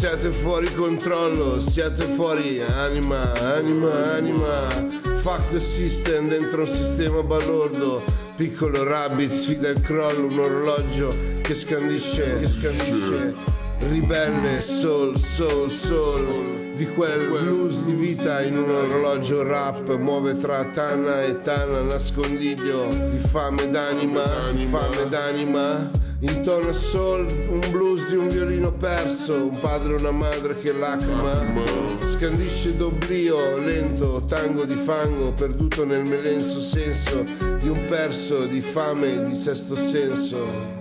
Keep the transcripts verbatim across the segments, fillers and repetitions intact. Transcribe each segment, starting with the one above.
siate fuori controllo, siate fuori anima, anima, anima. Fuck the system, dentro un sistema balordo. Piccolo rabbit, sfida il crollo, un orologio che scandisce, che scandisce. Ribelle, soul, soul, soul. Di quel blues di vita in un orologio rap. Muove tra Tana e Tana, nascondiglio di fame d'anima, di fame d'anima. In tono soul, un blues di un violino perso. Un padre e una madre che lacrima. Scandisce d'oblio, lento, tango di fango. Perduto nel melenso senso di un perso di fame e di sesto senso.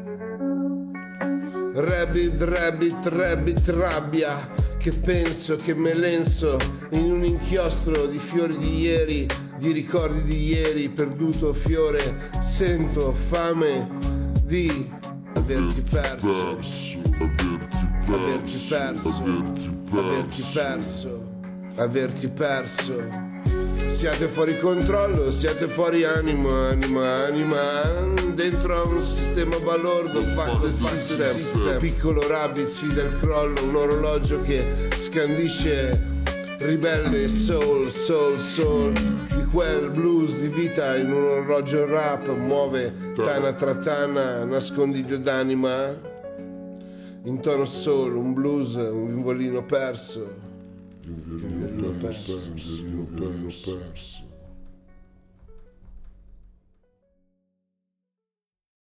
Rabbit, rabbit, rabbit, rabbia. Che penso, che me lenso in un inchiostro di fiori di ieri, di ricordi di ieri, perduto fiore. Sento fame di averti perso, averti perso, averti perso, averti perso. Siate fuori controllo, siate fuori anima, anima, anima. Dentro a un sistema balordo, fuck the system. Piccolo rabbit sfida il crollo, un orologio che scandisce ribelle soul, soul, soul. Di quel blues di vita in un orologio rap. Muove tana tra tana, nascondiglio d'anima. In tono soul, un blues, un violino perso. Un violino perso, un violino perso.